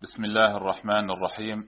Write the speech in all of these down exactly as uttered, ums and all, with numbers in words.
بسم الله الرحمن الرحيم.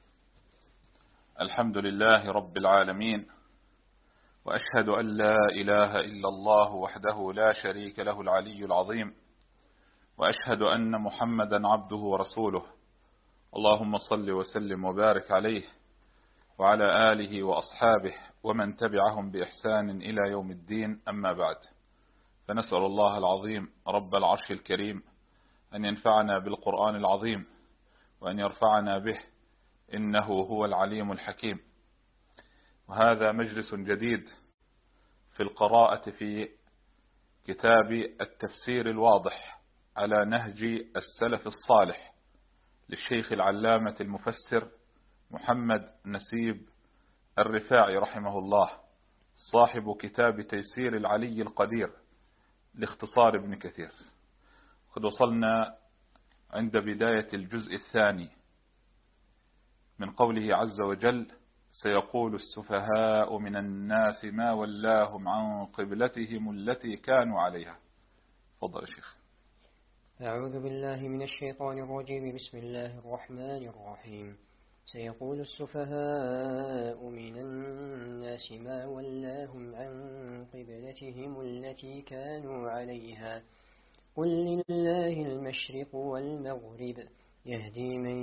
الحمد لله رب العالمين، وأشهد أن لا إله إلا الله وحده لا شريك له العلي العظيم، وأشهد أن محمدا عبده ورسوله. اللهم صل وسلم وبارك عليه وعلى آله وأصحابه ومن تبعهم بإحسان إلى يوم الدين. أما بعد، فنسأل الله العظيم رب العرش الكريم أن ينفعنا بالقرآن العظيم وأن يرفعنا به، إنه هو العليم الحكيم. وهذا مجلس جديد في القراءة في كتاب التفسير الواضح على نهج السلف الصالح للشيخ العلامة المفسر محمد نسيب الرفاعي رحمه الله، صاحب كتاب تيسير العلي القدير لاختصار ابن كثير. قد وصلنا عند بداية الجزء الثاني من قوله عز وجل: سيقول السفهاء من الناس ما ولاهم عن قبلتهم التي كانوا عليها. تفضل يا شيخ. أعوذ بالله من الشيطان الرجيم. بسم الله الرحمن الرحيم. سيقول السفهاء من الناس ما ولاهم عن قبلتهم التي كانوا عليها قل لله المشرق والمغرب يهدي من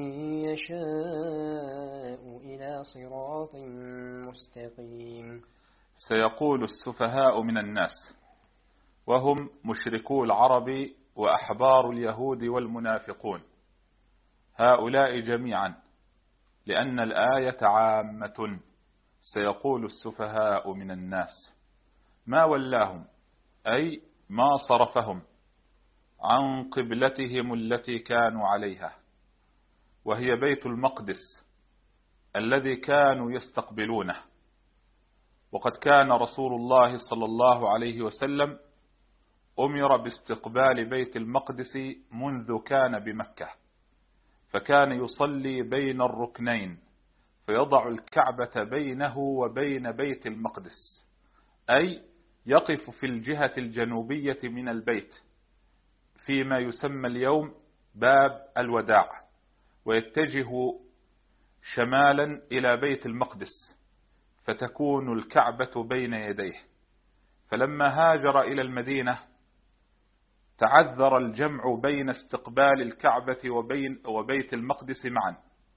يشاء إلى صراط مستقيم. سيقول السفهاء من الناس، وهم مشركو العرب وأحبار اليهود والمنافقون، هؤلاء جميعا، لأن الآية عامة. سيقول السفهاء من الناس ما ولاهم، أي ما صرفهم عن قبلتهم التي كانوا عليها، وهي بيت المقدس الذي كانوا يستقبلونه. وقد كان رسول الله صلى الله عليه وسلم أمر باستقبال بيت المقدس منذ كان بمكة، فكان يصلي بين الركنين فيضع الكعبة بينه وبين بيت المقدس، أي يقف في الجهة الجنوبية من البيت فيما يسمى اليوم باب الوداع، ويتجه شمالا إلى بيت المقدس، فتكون الكعبة بين يديه. فلما هاجر إلى المدينة تعذر الجمع بين استقبال الكعبة وبين وبيت المقدس معا.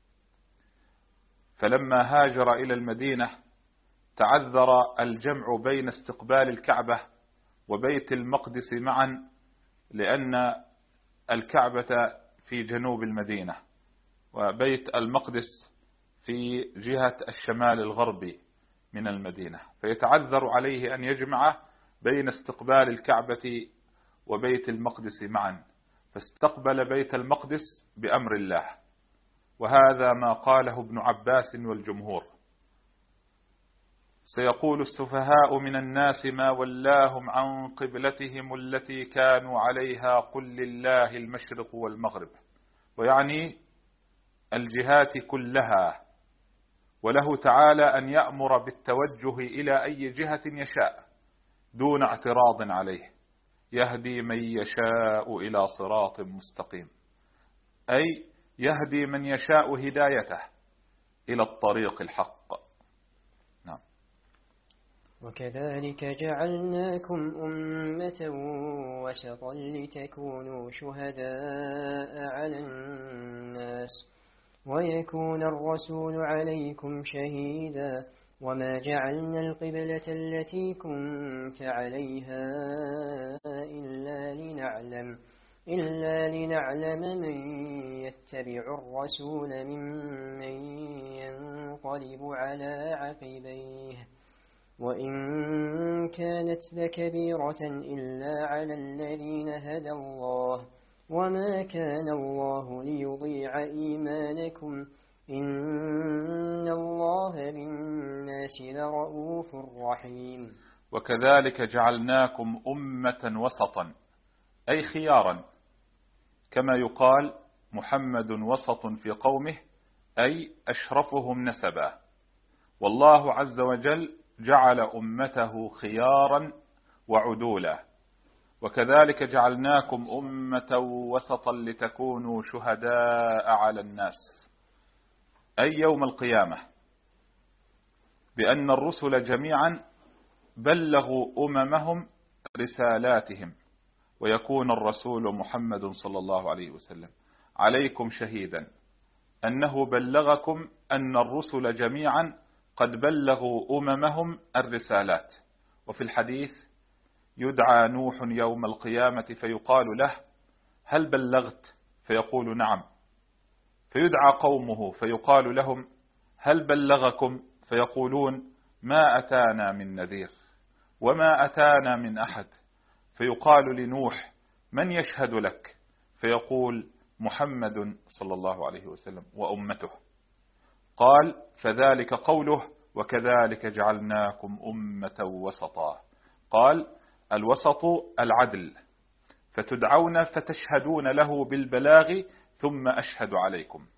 فلما هاجر إلى المدينة تعذر الجمع بين استقبال الكعبة وبيت المقدس معا، لأن الكعبة في جنوب المدينة وبيت المقدس في جهة الشمال الغربي من المدينة، فيتعذر عليه أن يجمع بين استقبال الكعبة وبيت المقدس معا، فاستقبل بيت المقدس بأمر الله. وهذا ما قاله ابن عباس والجمهور. سيقول السفهاء من الناس ما ولاهم عن قبلتهم التي كانوا عليها قل لله المشرق والمغرب، ويعني الجهات كلها، وله تعالى أن يأمر بالتوجه إلى أي جهة يشاء دون اعتراض عليه. يهدي من يشاء إلى صراط مستقيم، أي يهدي من يشاء هدايته إلى الطريق الحق. نعم. وكذلك جعلناكم أمة وسطا لتكونوا شهداء على الناس ويكون الرسول عليكم شهيدا وما جعلنا القبلة التي كنت عليها إلا لنعلم إلا لنعلم من يتبع الرسول ممن ينقلب على عقبيه وإن كانت لكبيرة إلا على الذين هدى الله وما كان الله ليضيع إيمانكم إن الله بالناس لرؤوف رحيم. وكذلك جعلناكم أمة وسطا، أي خيارا، كما يقال محمد وسط في قومه، أي أشرفهم نسبا. والله عز وجل جعل أمته خيارا وعدولا، وكذلك جعلناكم أمة وسطا لتكونوا شهداء على الناس، أي يوم القيامة، بأن الرسل جميعا بلغوا أممهم رسالاتهم، ويكون الرسول محمد صلى الله عليه وسلم عليكم شهيدا أنه بلغكم أن الرسل جميعا قد بلغوا أممهم الرسالات. وفي الحديث: يدعى نوح يوم القيامة فيقال له: هل بلغت؟ فيقول: نعم. فيدعى قومه فيقال لهم: هل بلغكم؟ فيقولون: ما أتانا من نذير وما أتانا من أحد. فيقال لنوح: من يشهد لك؟ فيقول: محمد صلى الله عليه وسلم وأمته. قال: فذلك قوله: وكذلك جعلناكم أمة وسطا. قال: الوسط العدل، فتدعون فتشهدون له بالبلاغ ثم أشهد عليكم.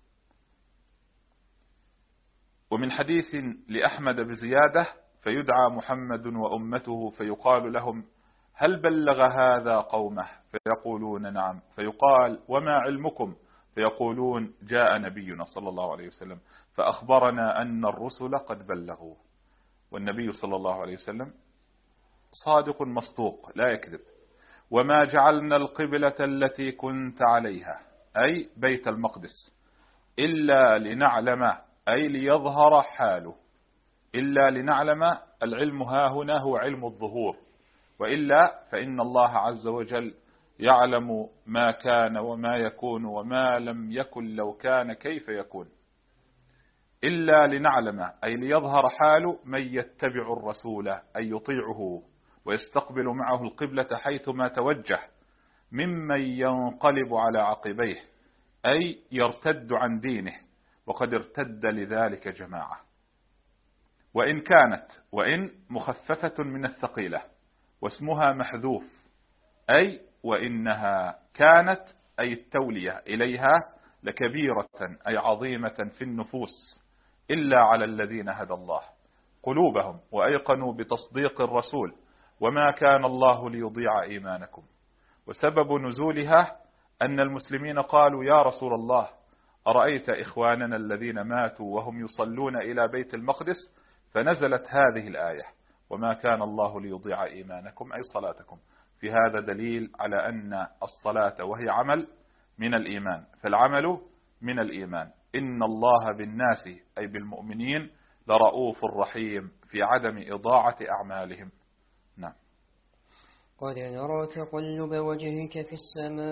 ومن حديث لأحمد بزيادة: فيدعى محمد وأمته فيقال لهم: هل بلغ هذا قومه؟ فيقولون: نعم. فيقال: وما علمكم؟ فيقولون: جاء نبينا صلى الله عليه وسلم فأخبرنا أن الرسل قد بلغوا. والنبي صلى الله عليه وسلم صادق مصدوق لا يكذب. وما جعلنا القبلة التي كنت عليها، أي بيت المقدس، إلا لنعلم، أي ليظهر حاله. إلا لنعلم، العلم ها هنا هو علم الظهور، وإلا فإن الله عز وجل يعلم ما كان وما يكون وما لم يكن لو كان كيف يكون. إلا لنعلم، أي ليظهر حال من يتبع الرسول، أي يطيعه ويستقبل معه القبلة حيثما توجه، ممن ينقلب على عقبيه، أي يرتد عن دينه، وقد ارتد لذلك جماعة. وإن كانت، وإن مخففة من الثقيلة، واسمها محذوف، أي وإنها كانت، أي التولية إليها لكبيرة، أي عظيمة في النفوس، إلا على الذين هدى الله قلوبهم وأيقنوا بتصديق الرسول، وما كان الله ليضيع إيمانكم. وسبب نزولها أن المسلمين قالوا: يا رسول الله، أرأيت إخواننا الذين ماتوا وهم يصلون إلى بيت المقدس؟ فنزلت هذه الآية: وما كان الله ليضيع إيمانكم، أي صلاتكم. في هذا دليل على أن الصلاة وهي عمل من الإيمان، فالعمل من الإيمان. إن الله بالناس، أي بالمؤمنين، لرؤوف رحيم في عدم إضاعة أعمالهم. نعم. قد نرى تقلب وجهك في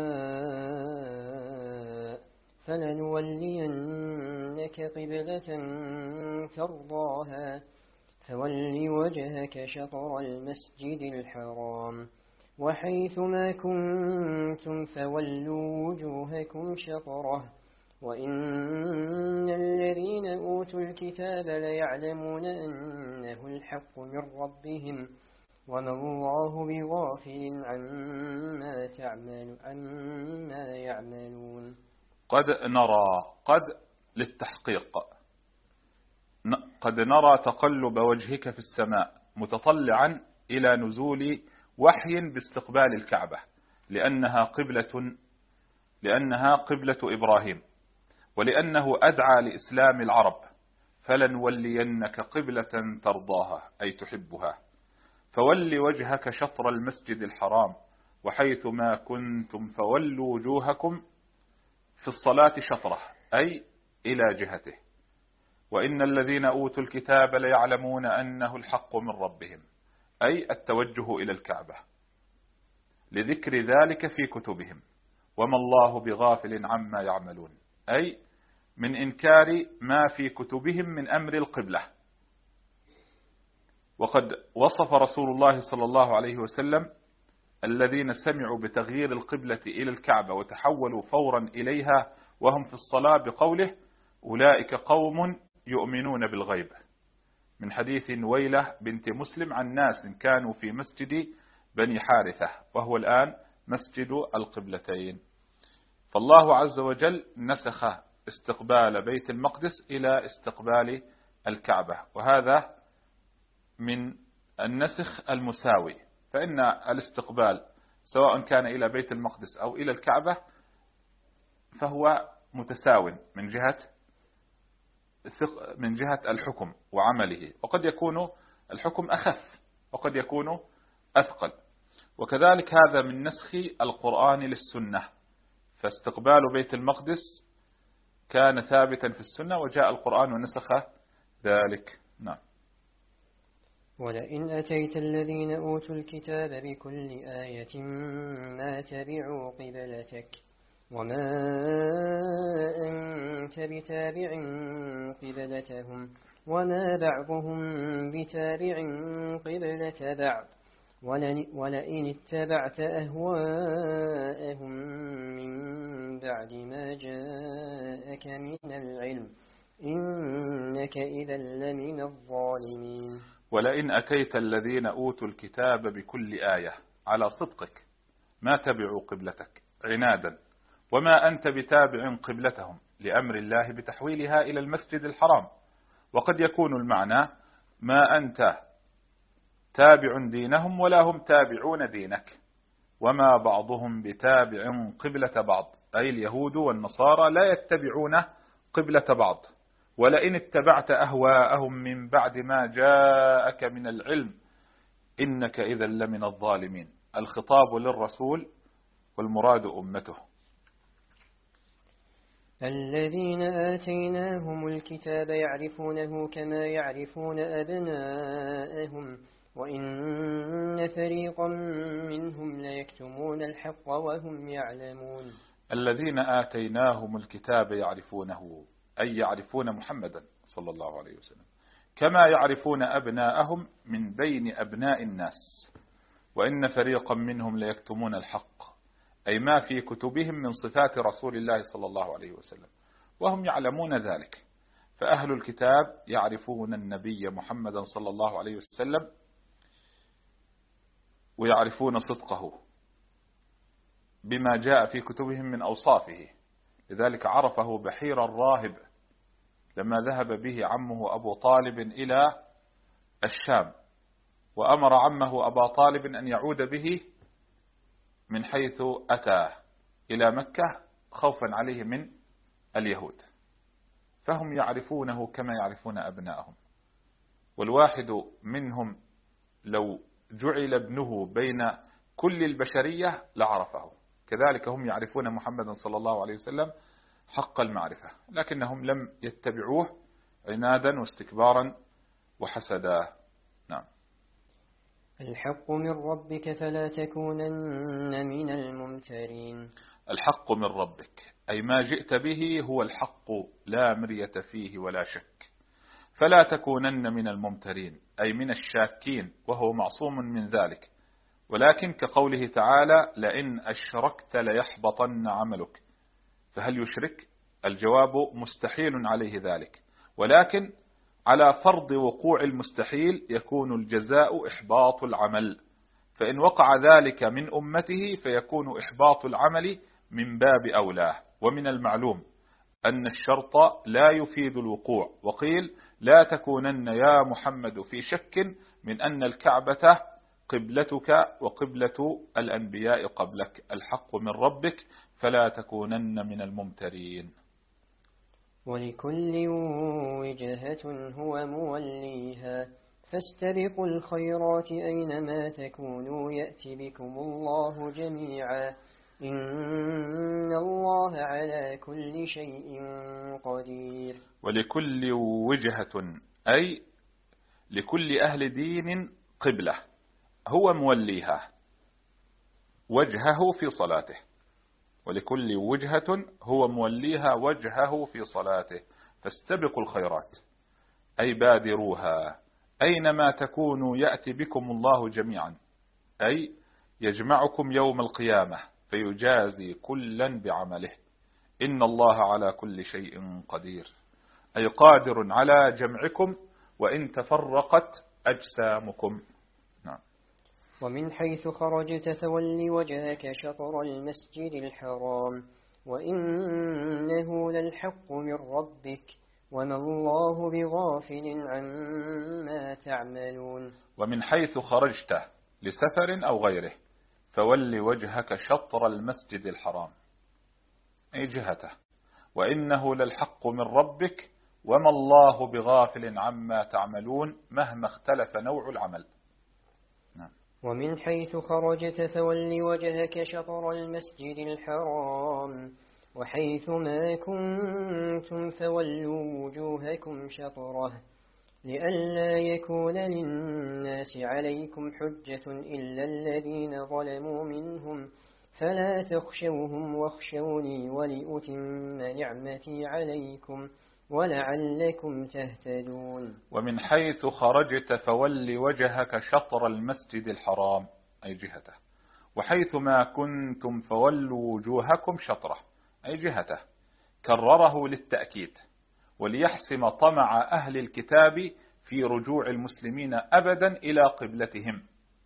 السماء فلنولينك قبلة ترضاها فول وجهك شطر المسجد الحرام وحيث ما كنتم فولوا وجوهكم شطره وإن الذين أوتوا الكتاب ليعلمون أنه الحق من ربهم وما الله بغافل عما تعمل عما يعملون. قد نرى، قد للتحقيق، قد نرى تقلب وجهك في السماء متطلعا إلى نزول وحي باستقبال الكعبة، لأنها قبلة لأنها قبلة إبراهيم، ولأنه أدعى لإسلام العرب. فلنولينك قبلة ترضاها، أي تحبها. فول وجهك شطر المسجد الحرام وحيث ما كنتم فولوا وجوهكم، في الصلاة شطره، أي إلى جهته. وإن الذين أوتوا الكتاب ليعلمون أنه الحق من ربهم، أي التوجه إلى الكعبة، لذكر ذلك في كتبهم. وما الله بغافل عما يعملون، أي من إنكار ما في كتبهم من أمر القبلة. وقد وصف رسول الله صلى الله عليه وسلم الذين سمعوا بتغيير القبلة إلى الكعبة وتحولوا فورا إليها وهم في الصلاة بقوله: أولئك قوم يؤمنون بالغيب، من حديث نويلة بنت مسلم عن ناس كانوا في مسجد بني حارثة، وهو الآن مسجد القبلتين. فالله عز وجل نسخ استقبال بيت المقدس إلى استقبال الكعبة، وهذا من النسخ المساوي، فإن الاستقبال سواء كان إلى بيت المقدس أو إلى الكعبة فهو متساو من جهة من جهة الحكم وعمله، وقد يكون الحكم أخف وقد يكون أثقل. وكذلك هذا من نسخ القرآن للسنة، فاستقبال بيت المقدس كان ثابتا في السنة وجاء القرآن ونسخ ذلك. نعم. ولئن أتيت الذين أوتوا الكتاب بكل آية ما تبعوا قبلتك وما أنت بتابع قبلتهم وما بعضهم بتابع قبلة بعض ولئن اتبعت أهواءهم من بعد ما جاءك من العلم إنك إذا لمن الظالمين. ولئن أتيت الذين أوتوا الكتاب بكل آية على صدقك ما تبعوا قبلتك عنادا، وما أنت بتابع قبلتهم لأمر الله بتحويلها إلى المسجد الحرام. وقد يكون المعنى ما أنت تابع دينهم ولا هم تابعون دينك، وما بعضهم بتابع قبلة بعض، أي اليهود والنصارى لا يتبعون قبلة بعض. ولئن اتبعت أهواءهم من بعد ما جاءك من العلم إنك إذا لمن الظالمين. الخطاب للرسول والمراد أمته. الذين آتيناهم الكتاب يعرفونه كما يعرفون أبناءهم وإن فريقا منهم ليكتمون الحق وهم يعلمون. الذين آتيناهم الكتاب يعرفونه أي يعرفون محمدا صلى الله عليه وسلم كما يعرفون أبناءهم من بين أبناء الناس، وإن فريقا منهم ليكتمون الحق أي ما في كتبهم من صفات رسول الله صلى الله عليه وسلم وهم يعلمون ذلك. فأهل الكتاب يعرفون النبي محمدا صلى الله عليه وسلم ويعرفون صدقه بما جاء في كتبهم من أوصافه. لذلك عرفه بحير الراهب لما ذهب به عمه أبو طالب إلى الشام، وأمر عمه أبا طالب أن يعود به من حيث أتى إلى مكة خوفا عليه من اليهود، فهم يعرفونه كما يعرفون أبنائهم. والواحد منهم لو جعل ابنه بين كل البشرية لعرفه، كذلك هم يعرفون محمدا صلى الله عليه وسلم حق المعرفة، لكنهم لم يتبعوه عنادا واستكبارا وحسدا. نعم. الحق من ربك فلا تكونن من الممترين. الحق من ربك أي ما جئت به هو الحق لا مرية فيه ولا شك، فلا تكونن من الممترين أي من الشاكين، وهو معصوم من ذلك. ولكن كقوله تعالى لئن أشركت ليحبطن عملك، فهل يشرك؟ الجواب مستحيل عليه ذلك، ولكن على فرض وقوع المستحيل يكون الجزاء إحباط العمل، فإن وقع ذلك من أمته فيكون إحباط العمل من باب أولاه. ومن المعلوم أن الشرط لا يفيد الوقوع، وقيل لا تكونن يا محمد في شك من أن الكعبة قبلتك وقبلة الأنبياء قبلك. الحق من ربك فلا تكونن من الممترين. ولكل وجهة هو موليها فاستبقوا الخيرات أينما تكونوا يأتي بكم الله جميعا إن الله على كل شيء قدير. ولكل وجهة أي لكل أهل دين قبلة هو موليها وجهه في صلاته، ولكل وجهة هو موليها وجهه في صلاته فاستبقوا الخيرات أي بادروها أينما تكونوا يأتي بكم الله جميعا، أي يجمعكم يوم القيامة فيجازي كلا بعمله إن الله على كل شيء قدير، أي قادر على جمعكم وإن تفرقت أجسامكم. نعم. ومن حيث خرجت فول وجهك شطر المسجد الحرام وإنه للحق من ربك وما الله بغافل عما تعملون. ومن حيث خرجت لسفر أو غيره فول وجهك شطر المسجد الحرام، أي جهته، وإنه للحق من ربك وما الله بغافل عما تعملون مهما اختلف نوع العمل. نعم. ومن حيث خرجت فول وجهك شطر المسجد الحرام وحيث ما كنتم فولوا وجوهكم شطره لئلا يكون للناس عليكم حجة إلا الذين ظلموا منهم فلا تخشوهم واخشوني ولأتم نعمتي عليكم ولعلكم تهتدون. ومن حيث خرجت فول وجهك شطر المسجد الحرام، أي جهته، وحيث ما كنتم فولوا وجوهكم شطره، أي جهته، كرره للتأكيد وليحسم طمع أهل الكتاب في رجوع المسلمين أبدا إلى قبلتهم،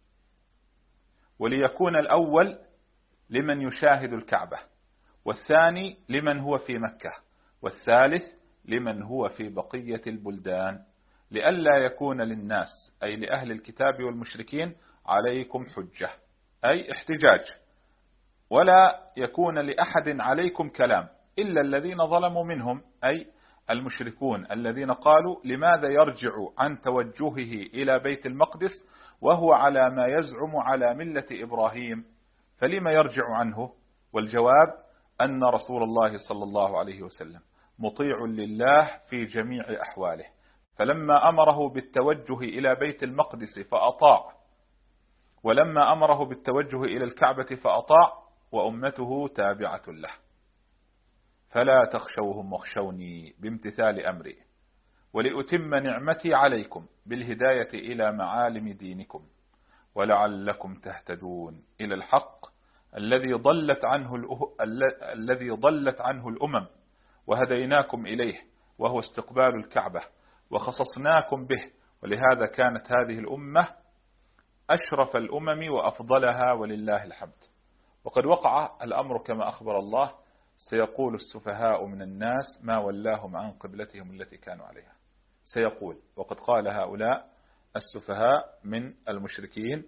وليكون الأول لمن يشاهد الكعبة، والثاني لمن هو في مكة، والثالث لمن هو في بقية البلدان، لئلا يكون للناس أي لأهل الكتاب والمشركين عليكم حجة، أي احتجاج، ولا يكون لأحد عليكم كلام إلا الذين ظلموا منهم، أي المشركون الذين قالوا لماذا يرجع عن توجهه إلى بيت المقدس وهو على ما يزعم على ملة إبراهيم، فلما يرجع عنه؟ والجواب أن رسول الله صلى الله عليه وسلم مطيع لله في جميع أحواله، فلما أمره بالتوجه إلى بيت المقدس فأطاع، ولما أمره بالتوجه إلى الكعبة فأطاع، وأمته تابعة له. فلا تخشوهم واخشوني بامتثال أمري ولأتم نعمتي عليكم بالهداية إلى معالم دينكم ولعلكم تهتدون إلى الحق الذي ضلت عنه الأه... الذي ضلت عنه الأمم وهديناكم إليه، وهو استقبال الكعبة، وخصصناكم به، ولهذا كانت هذه الأمة أشرف الأمم وأفضلها ولله الحمد. وقد وقع الأمر كما أخبر الله: سيقول السفهاء من الناس ما ولاهم عن قبلتهم التي كانوا عليها. سيقول، وقد قال هؤلاء السفهاء من المشركين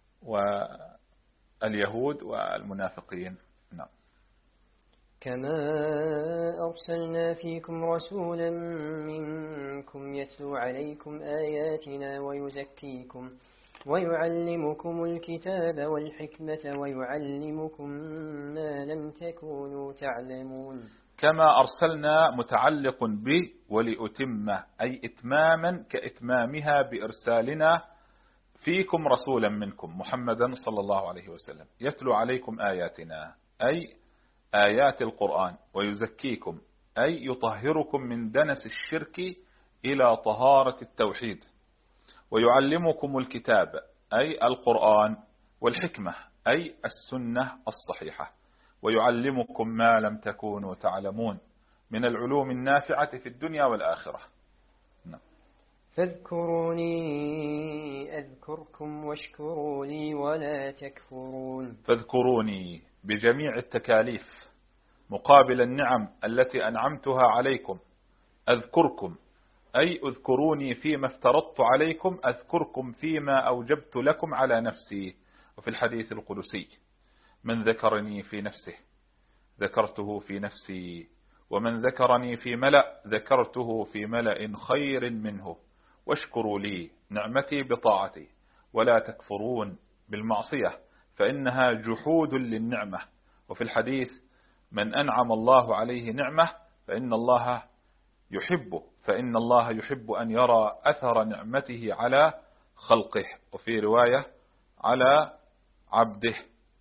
واليهود والمنافقين. نعم. كما أرسلنا فيكم رسولا منكم يتلو عليكم آياتنا ويزكيكم ويعلمكم الكتاب والحكمة ويعلمكم ما لم تكونوا تعلمون. كما أرسلنا متعلق ب ولأتم، أي إتماما كإتمامها بإرسالنا فيكم رسولا منكم محمدا صلى الله عليه وسلم يتلو عليكم آياتنا، أي آيات القرآن، ويزكيكم أي يطهركم من دنس الشرك إلى طهارة التوحيد، ويعلمكم الكتاب أي القرآن، والحكمة أي السنة الصحيحة، ويعلمكم ما لم تكونوا تعلمون من العلوم النافعة في الدنيا والآخرة. نعم. فاذكروني أذكركم واشكروا لي ولا تكفرون. فاذكروني بجميع التكاليف مقابل النعم التي أنعمتها عليكم، أذكركم أي اذكروني فيما افترضت عليكم، أذكركم فيما أوجبت لكم على نفسي. وفي الحديث القدسي: من ذكرني في نفسه ذكرته في نفسي، ومن ذكرني في ملأ ذكرته في ملأ خير منه، واشكروا لي نعمتي بطاعتي ولا تكفرون بالمعصية فإنها جحود للنعمة. وفي الحديث: من أنعم الله عليه نعمة فإن الله يحبه فإن الله يحب أن يرى أثر نعمته على خلقه، وفي رواية على عبده.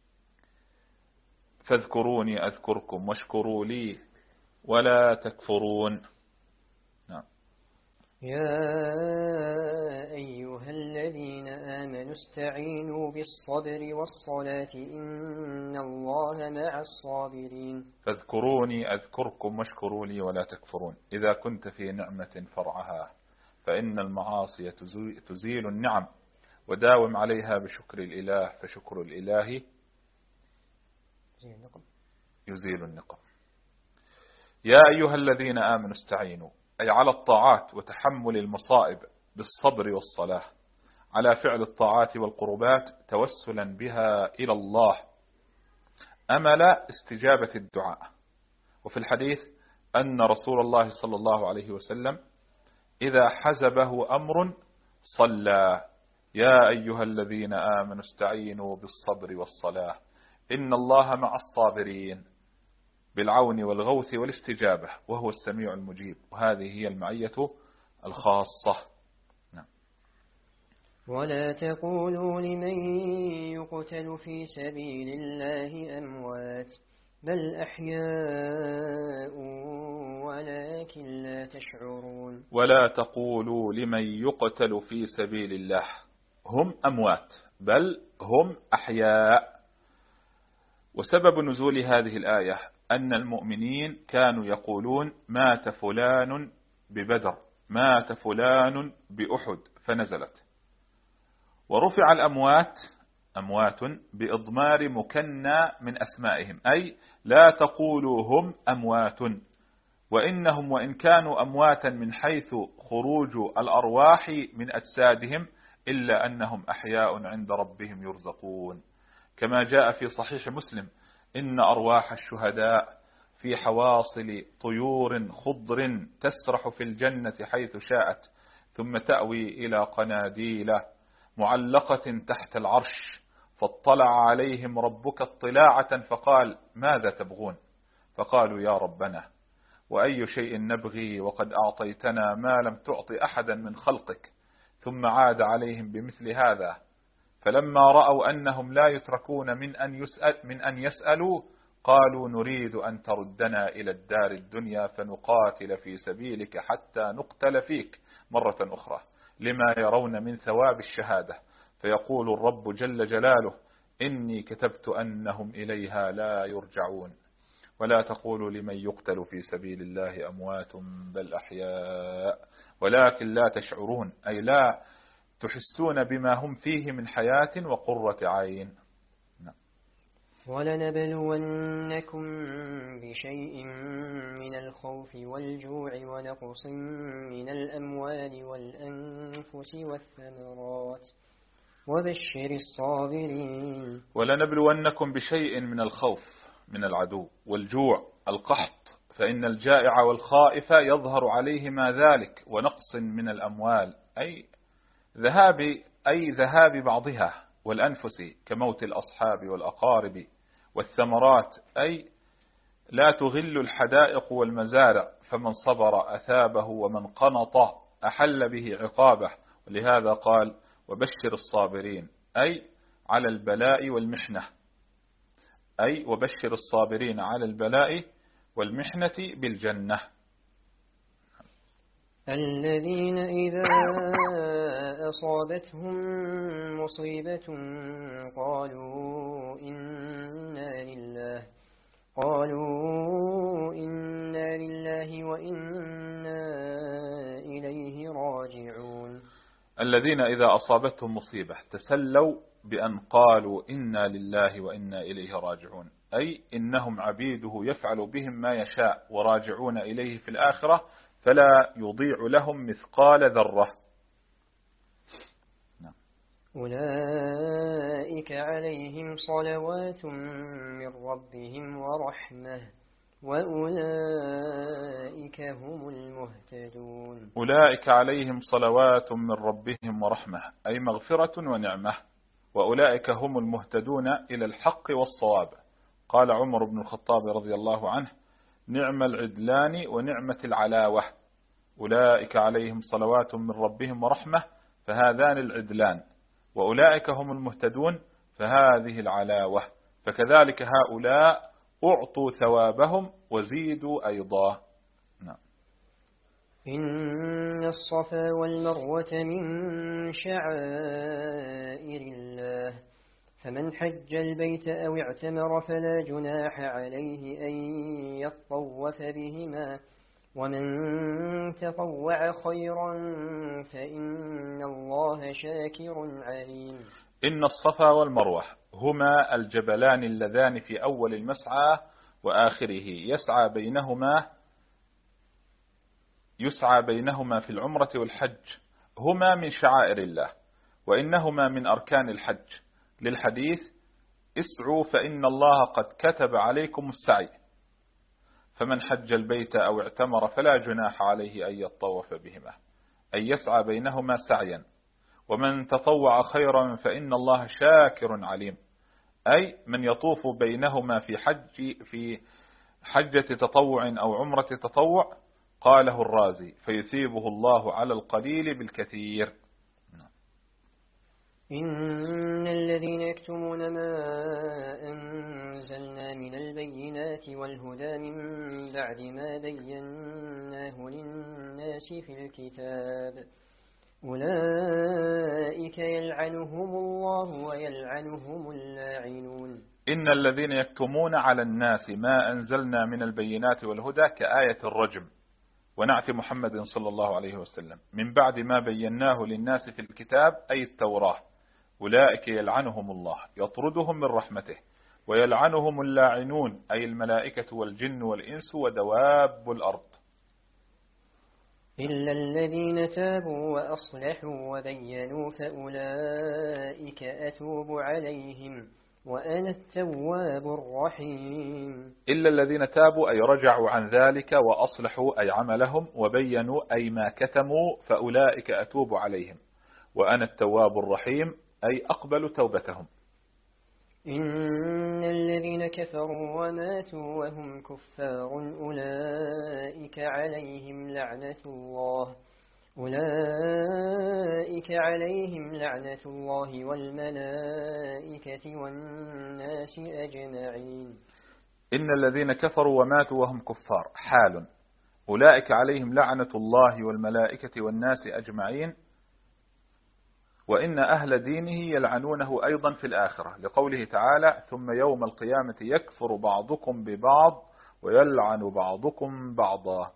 فاذكروني أذكركم واشكروا لي ولا تكفرون. نعم. يا أيها الذين آمنوا استعينوا بالصبر والصلاة إن الله مع الصابرين. فاذكروني أذكركم واشكروا لي ولا تكفرون. إذا كنت في نعمة فرعها فإن المعاصي تزيل النعم، وداوم عليها بشكر الإله، فشكر الإله يزيل النقم. يا أيها الذين آمنوا استعينوا، أي على الطاعات وتحمل المصائب بالصبر والصلاة، على فعل الطاعات والقربات توسلا بها إلى الله أمل استجابة الدعاء. وفي الحديث أن رسول الله صلى الله عليه وسلم إذا حزبه أمر صلى: يا أيها الذين آمنوا استعينوا بالصبر والصلاة إن الله مع الصابرين بالعون والغوث والاستجابة وهو السميع المجيب. وهذه هي المعية الخاصة. نعم. ولا تقولوا لمن يقتل في سبيل الله أموات بل أحياء ولكن لا تشعرون. ولا تقولوا لمن يقتل في سبيل الله هم أموات بل هم أحياء. وسبب نزول هذه الآية أن المؤمنين كانوا يقولون مات فلان ببدر، مات فلان بأحد، فنزلت. ورفع الأموات أموات بإضمار مكنى من أسمائهم، أي لا تقولوا هم أموات، وإنهم وإن كانوا أمواتا من حيث خروج الأرواح من أجسادهم إلا أنهم أحياء عند ربهم يرزقون. كما جاء في صحيح مسلم: إن أرواح الشهداء في حواصل طيور خضر تسرح في الجنة حيث شاءت ثم تأوي إلى قناديل معلقة تحت العرش، فاطلع عليهم ربك اطلاعة فقال: ماذا تبغون؟ فقالوا: يا ربنا وأي شيء نبغي وقد أعطيتنا ما لم تعط أحدا من خلقك. ثم عاد عليهم بمثل هذا، فلما رأوا أنهم لا يتركون من أن يسأل من أن يسألوا قالوا: نريد أن تردنا إلى الدار الدنيا فنقاتل في سبيلك حتى نقتل فيك مرة أخرى، لما يرون من ثواب الشهادة. فيقول الرب جل جلاله: إني كتبت أنهم إليها لا يرجعون. ولا تقولوا لمن يقتل في سبيل الله أموات بل أحياء ولكن لا تشعرون، أي لا تحسون بما هم فيه من حياة وقرة عين. ولنبلونكم بشيء من الخوف والجوع ونقص من الأموال والأنفس والثمرات وبشر الصابرين. ولنبلونكم بشيء من الخوف من العدو والجوع القحط، فإن الجائع والخائف يظهر عليه ما ذلك، ونقص من الأموال أي ذهاب أي ذهاب بعضها، والأنفس كموت الأصحاب والأقارب، والثمرات أي لا تغل الحدائق والمزارع، فمن صبر أثابه ومن قنط أحل به عقابه. ولهذا قال: وبشر الصابرين، أي على البلاء والمحنة، أي وبشر الصابرين على البلاء والمحنة بالجنة. الذين إذا أصابتهم مصيبة قالوا إنا لله قالوا إنا لله وإنا إليه راجعون. الذين إذا أصابتهم مصيبة تسلوا بأن قالوا إنا لله وإنا إليه راجعون، أي إنهم عبيده يفعل بهم ما يشاء وراجعون إليه في الآخرة، فلا يضيع لهم مثقال ذرة. نعم. أولئك عليهم صلوات من ربهم ورحمة وأولئك هم المهتدون. أولئك عليهم صلوات من ربهم ورحمة، أي مغفرة ونعمة، وأولئك هم المهتدون إلى الحق والصواب. قال عمر بن الخطاب رضي الله عنه: نعم العدلان ونعمة العلاوة. أولئك عليهم صلوات من ربهم ورحمة، فهذان العدلان، وأولئك هم المهتدون، فهذه العلاوة. فكذلك هؤلاء أعطوا ثوابهم وزيدوا أيضا. نعم. إن الصفا والمروة من شعائر الله، فمن حج البيت أو اعتمر فلا جناح عليه أن يطوف بهما، ومن تطوع خيرا فإن الله شاكر عليم. إن الصفا والمروة هما الجبلان اللذان في أول المسعى وآخره يسعى بينهما يسعى بينهما في العمرة والحج، هما من شعائر الله، وإنهما من أركان الحج، للحديث اسعوا فإن الله قد كتب عليكم السعي، فمن حج البيت أو اعتمر فلا جناح عليه أن يطوف بهما، أن يسعى بينهما سعيا، ومن تطوع خيرا فإن الله شاكر عليم، أي من يطوف بينهما في حج في حجة تطوع أو عمرة تطوع، قاله الرازي، فيثيبه الله على القليل بالكثير. إن الذين يكتمون ما أنزلنا من البينات والهدى من بعد ما بيناه للناس في الكتاب أولئك يلعنهم الله ويلعنهم اللاعنون. إن الذين يكتمون على الناس ما أنزلنا من البينات والهدى كآية الرجم ونعت محمد صلى الله عليه وسلم من بعد ما بيناه للناس في الكتاب أي التوراة، أولئك يلعنهم الله يطردهم من رحمته، ويلعنهم اللاعنون أي الملائكة والجن والإنس ودواب الأرض. إلا الذين تابوا وأصلحوا وبينوا فأولئك أتوب عليهم وأنا التواب الرحيم. إلا الذين تابوا أي رجعوا عن ذلك، وأصلحوا أي عملهم، وبينوا أي ما كتموا، فأولئك أتوب عليهم وأنا التواب الرحيم أي أقبل توبتهم. إن الذين كفروا وماتوا وهم كفار أولئك عليهم لعنة الله أولئك عليهم لعنة الله والملائكة والناس أجمعين. إن الذين كفروا وماتوا وهم كفار حال، أولئك عليهم لعنة الله والملائكة والناس أجمعين، وإن أهل دينه يلعنونه أيضا في الآخرة، لقوله تعالى ثم يوم القيامة يكفر بعضكم ببعض ويلعن بعضكم بعضا.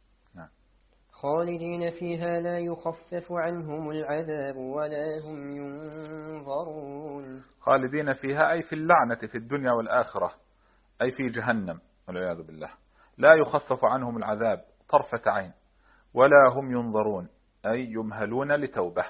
خالدين فيها لا يخفف عنهم العذاب ولا هم ينظرون. خالدين فيها أي في اللعنة في الدنيا والآخرة، أي في جهنم والعياذ بالله، لا يخفف عنهم العذاب طرفة عين ولا هم ينظرون أي يمهلون لتوبة.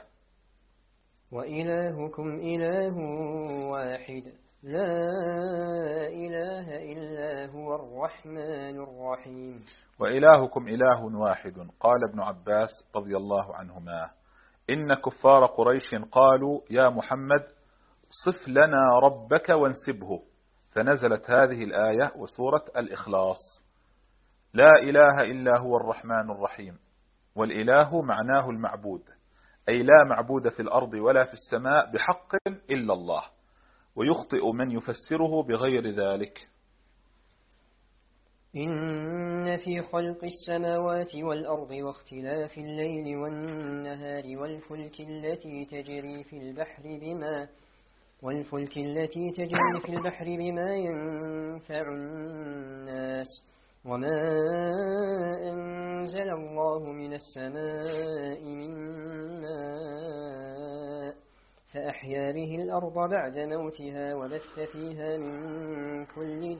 وإلهكم إله واحد لا إله إلا هو الرحمن الرحيم. وإلهكم إله واحد. قال ابن عباس رضي الله عنهما إن كفار قريش قالوا يا محمد صف لنا ربك وانسبه، فنزلت هذه الآية وسورة الإخلاص لا إله إلا هو الرحمن الرحيم. والإله معناه المعبود، أي لا معبود في الأرض ولا في السماء بحق إلا الله، ويخطئ من يفسره بغير ذلك. إن في خلق السماوات والأرض واختلاف الليل والنهار والفلك التي تجري في البحر بما والفلك التي تجري في البحر بما ينفع الناس وما أنزل الله من السماء من ماء فأحيا به الأرض بعد موتها وبث فيها من كل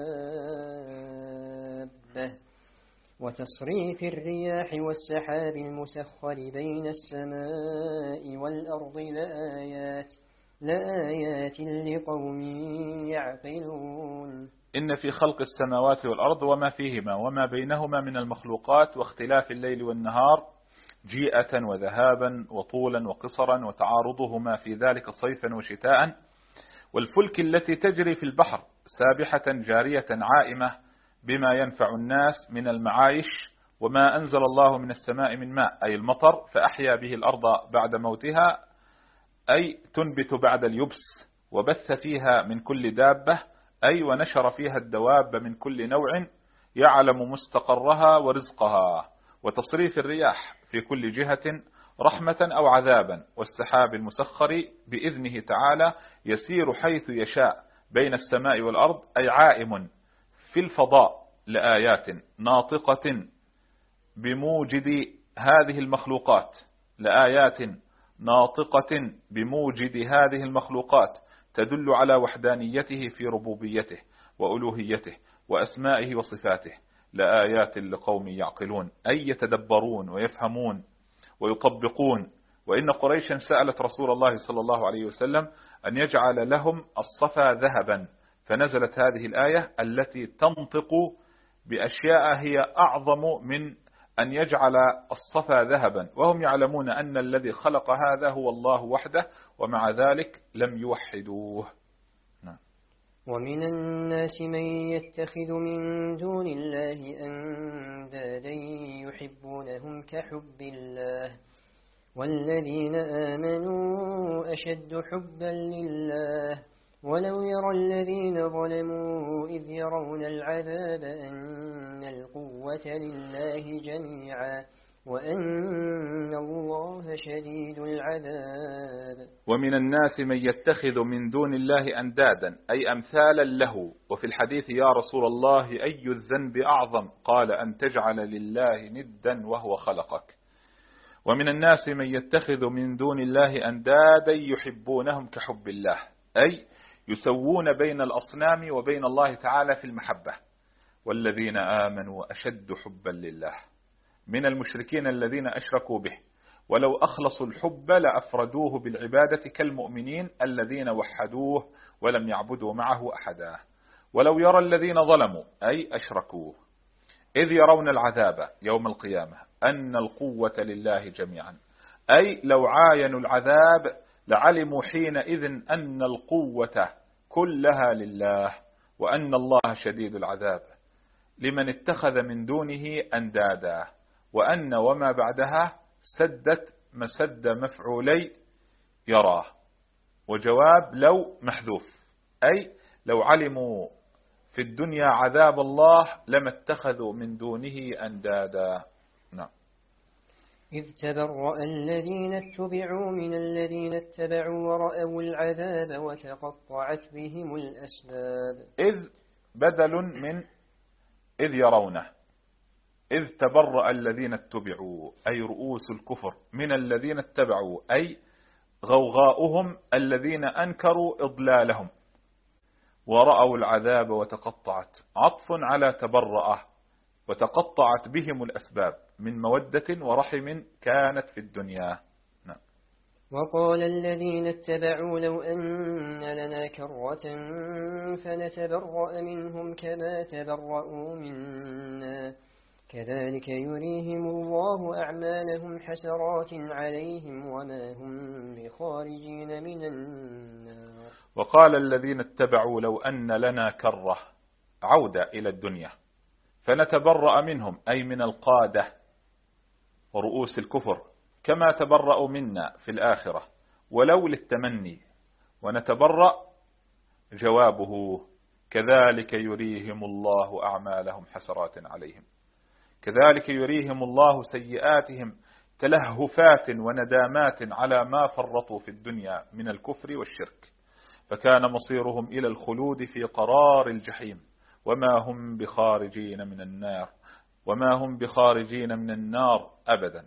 دابة وتصريف الرياح والسحاب المسخر بين السماء والأرض لآيات لآيات لقوم يعقلون. إن في خلق السماوات والأرض وما فيهما وما بينهما من المخلوقات واختلاف الليل والنهار جيئة وذهابا وطولا وقصرا وتعارضهما في ذلك صيفا وشتاء، والفلك التي تجري في البحر سابحة جارية عائمة بما ينفع الناس من المعايش، وما أنزل الله من السماء من ماء أي المطر فأحيا به الأرض بعد موتها أي تنبت بعد اليبس، وبث فيها من كل دابة أي ونشر فيها الدواب من كل نوع يعلم مستقرها ورزقها، وتصريف الرياح في كل جهة رحمة أو عذابا، والسحاب المسخر بإذنه تعالى يسير حيث يشاء بين السماء والأرض أي عائم في الفضاء لآيات ناطقة بموجد هذه المخلوقات لآيات ناطقة بموجد هذه المخلوقات تدل على وحدانيته في ربوبيته وألوهيته وأسمائه وصفاته لآيات لقوم يعقلون أي يتدبرون ويفهمون ويطبقون وإن قريشا سألت رسول الله صلى الله عليه وسلم أن يجعل لهم الصفا ذهبا، فنزلت هذه الآية التي تنطق بأشياء هي أعظم من أن يجعل الصفا ذهبا، وهم يعلمون أن الذي خلق هذا هو الله وحده، ومع ذلك لم يوحدوه. نعم. ومن الناس من يتخذ من دون الله أندادا يحبونهم كحب الله والذين آمنوا أشد حبا لله ولو يرى الذين ظلموا إذ يرون العذاب أن القوة لله جميعا وأن الله شديد العذاب. ومن الناس من يتخذ من دون الله أندادا أي أمثالا له. وفي الحديث يا رسول الله أي الذنب أعظم؟ قال أن تجعل لله ندا وهو خلقك. ومن الناس من يتخذ من دون الله أندادا يحبونهم كحب الله، أي يسوون بين الأصنام وبين الله تعالى في المحبة. والذين آمنوا أشد حبا لله من المشركين الذين أشركوا به، ولو أخلصوا الحب لأفردوه بالعبادة كالمؤمنين الذين وحدوه ولم يعبدوا معه أحدا. ولو يرى الذين ظلموا أي أشركوه إذ يرون العذاب يوم القيامة أن القوة لله جميعا، أي لو عاينوا العذاب لعلموا حينئذ أن القوة كلها لله وأن الله شديد العذاب لمن اتخذ من دونه أندادا. وأن وما بعدها سدت مسد مفعولي يراه، وجواب لو محذوف، أي لو علموا في الدنيا عذاب الله لما اتخذوا من دونه أندادا. نعم. إذ تبرأ الذين اتبعوا من الذين اتبعوا ورأوا العذاب وتقطعت بهم الأسباب. إذ بدل من إذ يرونه. إذ تبرأ الذين اتبعوا أي رؤوس الكفر من الذين اتبعوا، أي غوغاؤهم الذين أنكروا إضلالهم، ورأوا العذاب وتقطعت عطف على تبرأ، وتقطعت بهم الأسباب من مودة ورحم كانت في الدنيا. نعم. وقال الذين اتبعوا لو أن لنا كرة فنتبرأ منهم كما تبرأوا منا كذلك يريهم الله أعمالهم حسرات عليهم وما هم بخارجين من النار. وقال الذين اتبعوا لو أن لنا كرة عودة إلى الدنيا فنتبرأ منهم أي من القادة ورؤوس الكفر كما تبرأوا منا في الآخرة، ولو للتمني، ونتبرأ جوابه كذلك يريهم الله أعمالهم حسرات عليهم. كذلك يريهم الله سيئاتهم تلهفات وندامات على ما فرطوا في الدنيا من الكفر والشرك، فكان مصيرهم إلى الخلود في قرار الجحيم وما هم بخارجين من النار وما هم بخارجين من النار أبدا.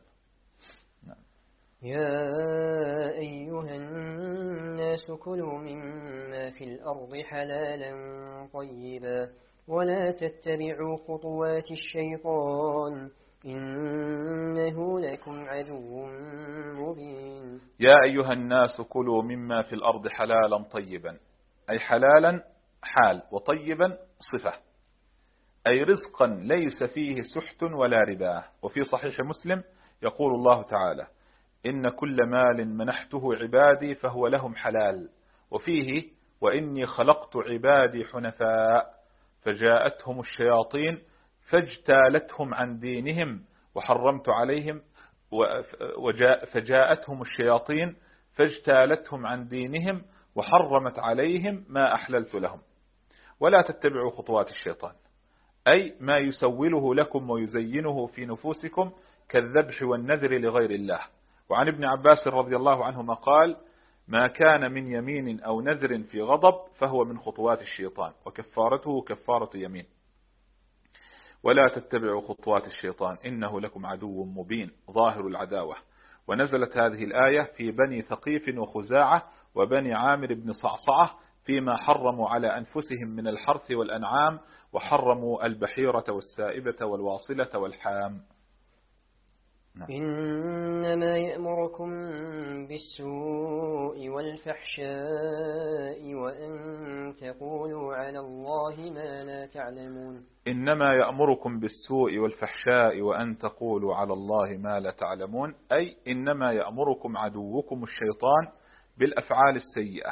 يا أيها الناس كلوا مما في الأرض حلالا طيبا ولا تتبعوا خطوات الشيطان إنه لكم عدو مبين. يا أيها الناس كلوا مما في الأرض حلالا طيبا، أي حلالا حال وطيبا صفة، أي رزقا ليس فيه سحت ولا ربا. وفي صحيح مسلم يقول الله تعالى إن كل مال منحته عبادي فهو لهم حلال، وفيه وإني خلقت عبادي حنفاء فجاءتهم الشياطين فاجتالتهم عن دينهم وحرمت عليهم وجاء فجاءتهم الشياطين فاجتالتهم عن دينهم وحرمت عليهم ما أحللت لهم. ولا تتبعوا خطوات الشيطان، أي ما يسوله لكم ويزينه في نفوسكم كالذبح والنذر لغير الله. وعن ابن عباس رضي الله عنهما قال ما كان من يمين أو نذر في غضب فهو من خطوات الشيطان وكفارته كفارة يمين. ولا تتبعوا خطوات الشيطان إنه لكم عدو مبين ظاهر العداوة. ونزلت هذه الآية في بني ثقيف وخزاعة وبني عامر بن صعصعة فيما حرموا على أنفسهم من الحرث والأنعام، وحرموا البحيرة والسائبة والواصلة والحام. إنما يأمركم بالسوء والفحشاء وأن تقولوا على الله ما لا تعلمون. إنما يأمركم بالسوء والفحشاء وأن تقولوا على الله ما لا تعلمون، أي إنما يأمركم عدوكم الشيطان بالأفعال السيئة،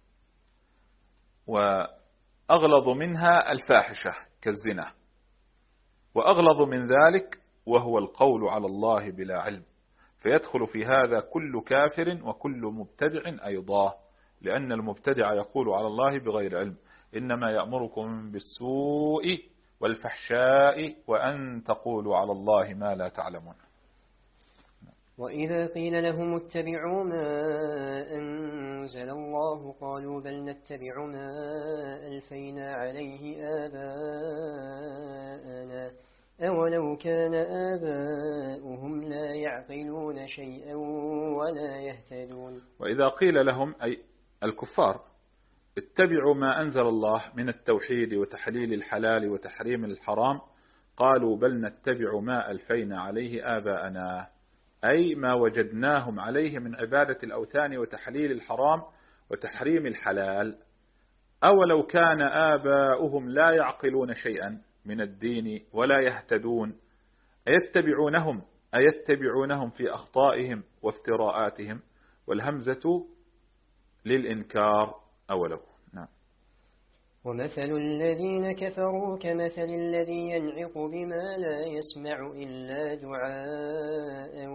وأغلظ منها الفاحشة كالزنا، وأغلظ من ذلك وهو القول على الله بلا علم، فيدخل في هذا كل كافر وكل مبتدع أيضا، لأن المبتدع يقول على الله بغير علم. إنما يأمركم بالسوء والفحشاء وأن تقولوا على الله ما لا تعلمون. وإذا قيل لهم اتبعوا ما أنزل الله قالوا بل نتبع ما ألفينا عليه آباءنا أولو كان آباؤهم لا يعقلون شيئا ولا يهتدون. وإذا قيل لهم أي الكفار اتبعوا ما أنزل الله من التوحيد وتحليل الحلال وتحريم الحرام قالوا بل نتبع ما ألفينا عليه آباءنا، أي ما وجدناهم عليه من عبادة الأوثان وتحليل الحرام وتحريم الحلال. أولو كان آباؤهم لا يعقلون شيئا من الدين ولا يهتدون، أيتبعونهم أيتبعونهم في أخطائهم وافتراءاتهم، والهمزة للإنكار أولو. نعم. ومثل الذين كفروا كمثل الذي ينعق بما لا يسمع إلا دعاء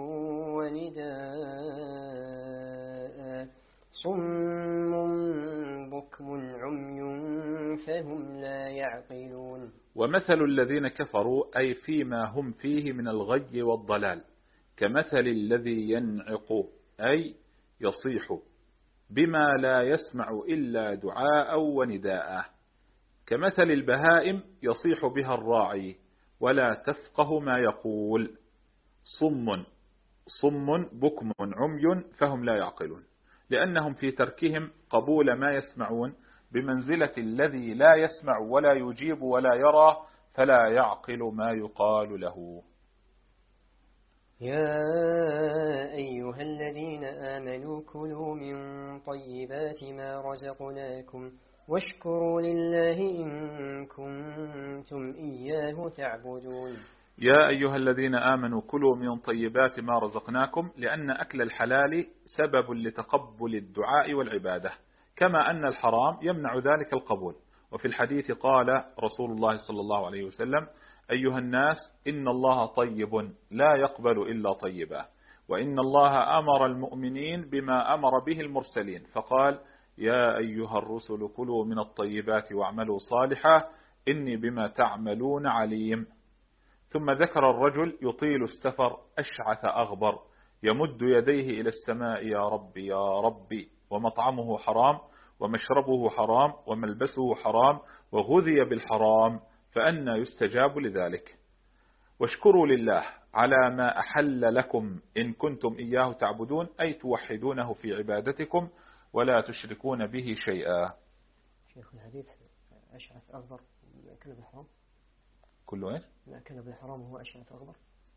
ونداء صم بكم عمي فهم لا يعقلون. ومثل الذين كفروا أي فيما هم فيه من الغي والضلال كمثل الذي ينعق أي يصيح بما لا يسمع إلا دعاء ونداء، كمثل البهائم يصيح بها الراعي ولا تفقه ما يقول. صم صم بكم عمي فهم لا يعقلون، لأنهم في تركهم قبول ما يسمعون بمنزلة الذي لا يسمع ولا يجيب ولا يرى فلا يعقل ما يقال له. يا أيها الذين آمنوا كلوا من طيبات ما رزقناكم واشكروا لله إن كنتم إياه تعبدون. يا أيها الذين آمنوا كلوا من طيبات ما رزقناكم، لأن أكل الحلال سبب لتقبل الدعاء والعبادة، كما أن الحرام يمنع ذلك القبول. وفي الحديث قال رسول الله صلى الله عليه وسلم: أيها الناس إن الله طيب لا يقبل إلا طيبا، وإن الله أمر المؤمنين بما أمر به المرسلين فقال: يا أيها الرسل كلوا من الطيبات واعملوا صالحا إني بما تعملون عليم. ثم ذكر الرجل يطيل السفر أشعث أغبر يمد يديه إلى السماء: يا ربي يا ربي، ومطعمه حرام ومشربه حرام وملبسه حرام وغذي بالحرام، فأنى يستجاب لذلك. واشكروا لله على ما أحل لكم إن كنتم إياه تعبدون، أي توحدونه في عبادتكم ولا تشركون به شيئا. شيخ الحديث أشعث أغبر مأكل بالحرام كله إيش؟ مأكل بالحرام هو أشعث أغبر.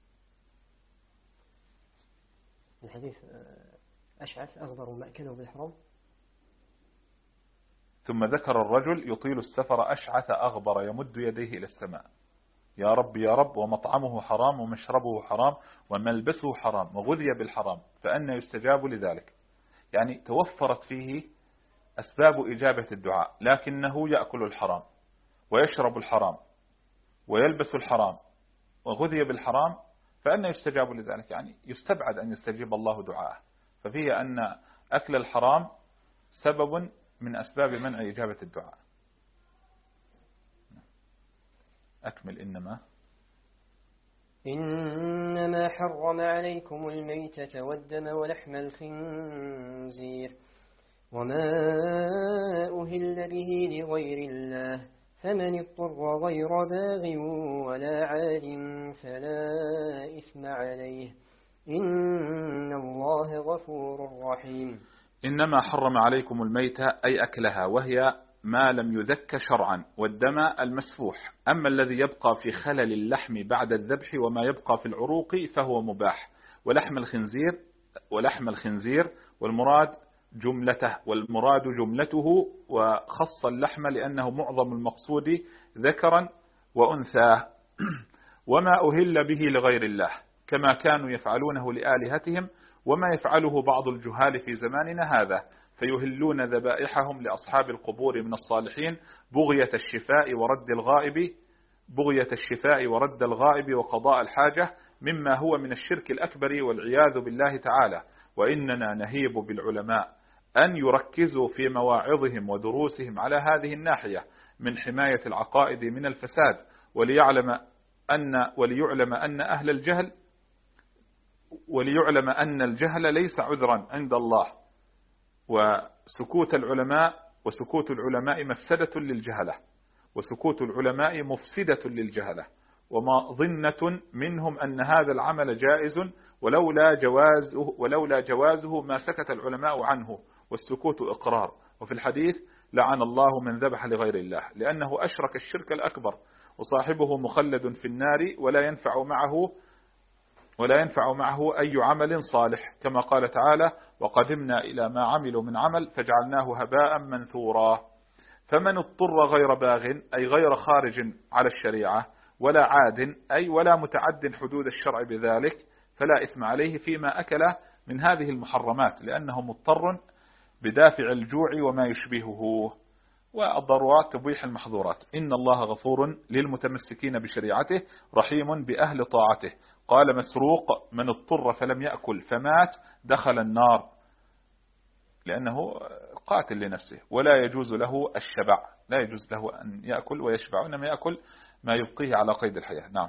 الحديث أشعث أغبر ومأكله بالحرام. ثم ذكر الرجل يطيل السفر أشعث أغبر يمد يديه إلى السماء: يا رب يا رب، ومطعمه حرام ومشربه حرام وملبسه حرام وغذي بالحرام، فأنى يستجاب لذلك. يعني توفرت فيه أسباب إجابة الدعاء، لكنه يأكل الحرام ويشرب الحرام ويلبس الحرام وغذي بالحرام، فأنى يستجاب لذلك. يعني يستبعد أن يستجيب الله دعاءه، ففيه أن أكل الحرام سبب من أسباب منع إجابة الدعاء. أكمل. إنما إنما حرم عليكم الميتة والدم ولحم الخنزير وما أهل به لغير الله فمن اضطر غير باغ ولا عاد فلا إثم عليه إن الله غفور رحيم. إنما حرم عليكم الميتة أي أكلها، وهي ما لم يذك شرعا، والدم المسفوح. أما الذي يبقى في خلل اللحم بعد الذبح وما يبقى في العروق فهو مباح، ولحم الخنزير ولحم الخنزير والمراد جملته والمراد جملته وخص اللحم لأنه معظم المقصود ذكرا وأنثى وما أهل به لغير الله كما كانوا يفعلونه لآلهتهم وما يفعله بعض الجهال في زماننا هذا فيهلون ذبائحهم لأصحاب القبور من الصالحين بغية الشفاء ورد الغائب بغية الشفاء ورد الغائب وقضاء الحاجة مما هو من الشرك الأكبر والعياذ بالله تعالى. وإننا نهيب بالعلماء أن يركزوا في مواعظهم ودروسهم على هذه الناحية من حماية العقائد من الفساد وليعلم أن وليعلم أن أهل الجهل وليعلم أن الجهل ليس عذرا عند الله وسكوت العلماء وسكوت العلماء مفسدة للجهلة وسكوت العلماء مفسدة للجهلة وما ظنة منهم أن هذا العمل جائز ولولا جوازه, ولولا جوازه ما سكت العلماء عنه والسكوت إقرار. وفي الحديث لعن الله من ذبح لغير الله لأنه أشرك الشرك الأكبر وصاحبه مخلد في النار ولا ينفع معه ولا ينفع معه أي عمل صالح كما قال تعالى وقدمنا إلى ما عملوا من عمل فجعلناه هباء منثورا. فمن اضطر غير باغ أي غير خارج على الشريعة ولا عاد أي ولا متعد حدود الشرع بذلك فلا إثم عليه فيما أكل من هذه المحرمات لأنه مضطر بدافع الجوع وما يشبهه والضرورات تبيح المحظورات. إن الله غفور للمتمسكين بشريعته رحيم بأهل طاعته. قال مسروق من اضطر فلم يأكل فمات دخل النار لأنه قاتل لنفسه ولا يجوز له الشبع لا يجوز له أن يأكل ويشبع إنما يأكل ما يبقيه على قيد الحياة. نعم.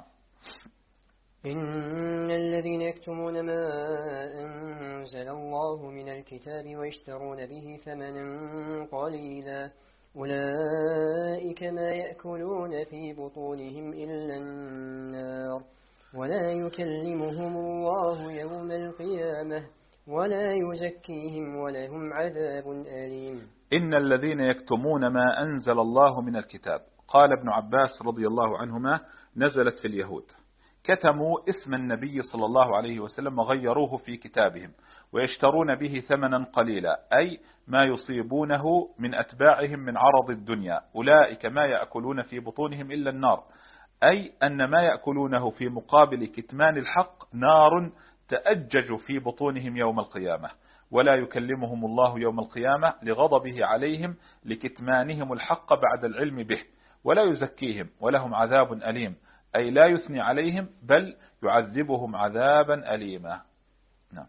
إن الذين يكتمون ما أنزل الله من الكتاب ويشترون به ثمنا قليلا أولئك ما يأكلون في بطونهم إلا النار ولا يكلمهم الله يوم القيامة ولا يزكيهم ولهم عذاب أليم. إن الذين يكتمون ما أنزل الله من الكتاب قال ابن عباس رضي الله عنهما نزلت في اليهود كتموا اسم النبي صلى الله عليه وسلم وغيروه في كتابهم ويشترون به ثمنا قليلا أي ما يصيبونه من أتباعهم من عرض الدنيا أولئك ما يأكلون في بطونهم إلا النار أي أن ما يأكلونه في مقابل كتمان الحق نار تأجج في بطونهم يوم القيامة ولا يكلمهم الله يوم القيامة لغضبه عليهم لكتمانهم الحق بعد العلم به ولا يزكيهم ولهم عذاب أليم أي لا يثني عليهم بل يعذبهم عذابا أليما. نعم.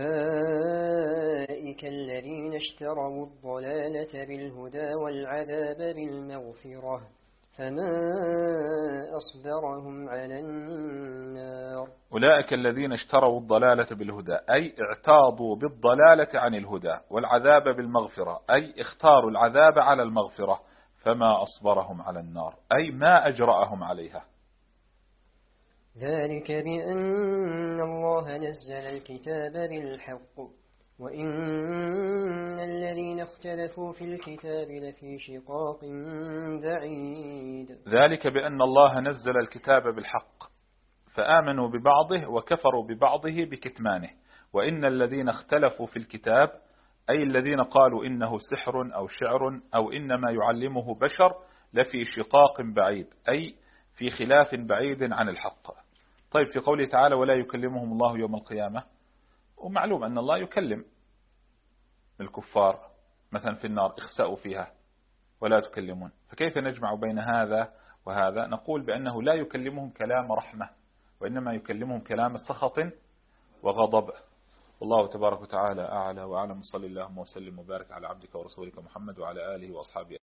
أولئك الذين اشتروا الضلالة بالهدى والعذاب بالمغفرة فما أصبرهم على النار. أولئك الذين اشتروا الضلالة بالهدى أي اعتاضوا بالضلالة عن الهدى والعذاب بالمغفرة أي اختاروا العذاب على المغفرة فما أصبرهم على النار أي ما أجرأهم عليها. ذلك بأن الله نزل الكتاب بالحق وإن الذين اختلفوا في الكتاب لفي شقاق بعيد. ذلك بأن الله نزل الكتاب بالحق فآمنوا ببعضه وكفروا ببعضه بكتمانه وإن الذين اختلفوا في الكتاب أي الذين قالوا إنه سحر أو شعر أو إنما يعلمه بشر لفي شقاق بعيد أي في خلاف بعيد عن الحق. طيب في قوله تعالى ولا يكلمهم الله يوم القيامة ومعلوم أن الله يكلم الكفار مثلا في النار اخسأوا فيها ولا تكلمون فكيف نجمع بين هذا وهذا؟ نقول بأنه لا يكلمهم كلام رحمة وإنما يكلمهم كلام سخط وغضب. والله تبارك وتعالى أعلى وأعلم. صلى الله وسلم وبارك على عبدك ورسولك محمد وعلى آله وأصحابه.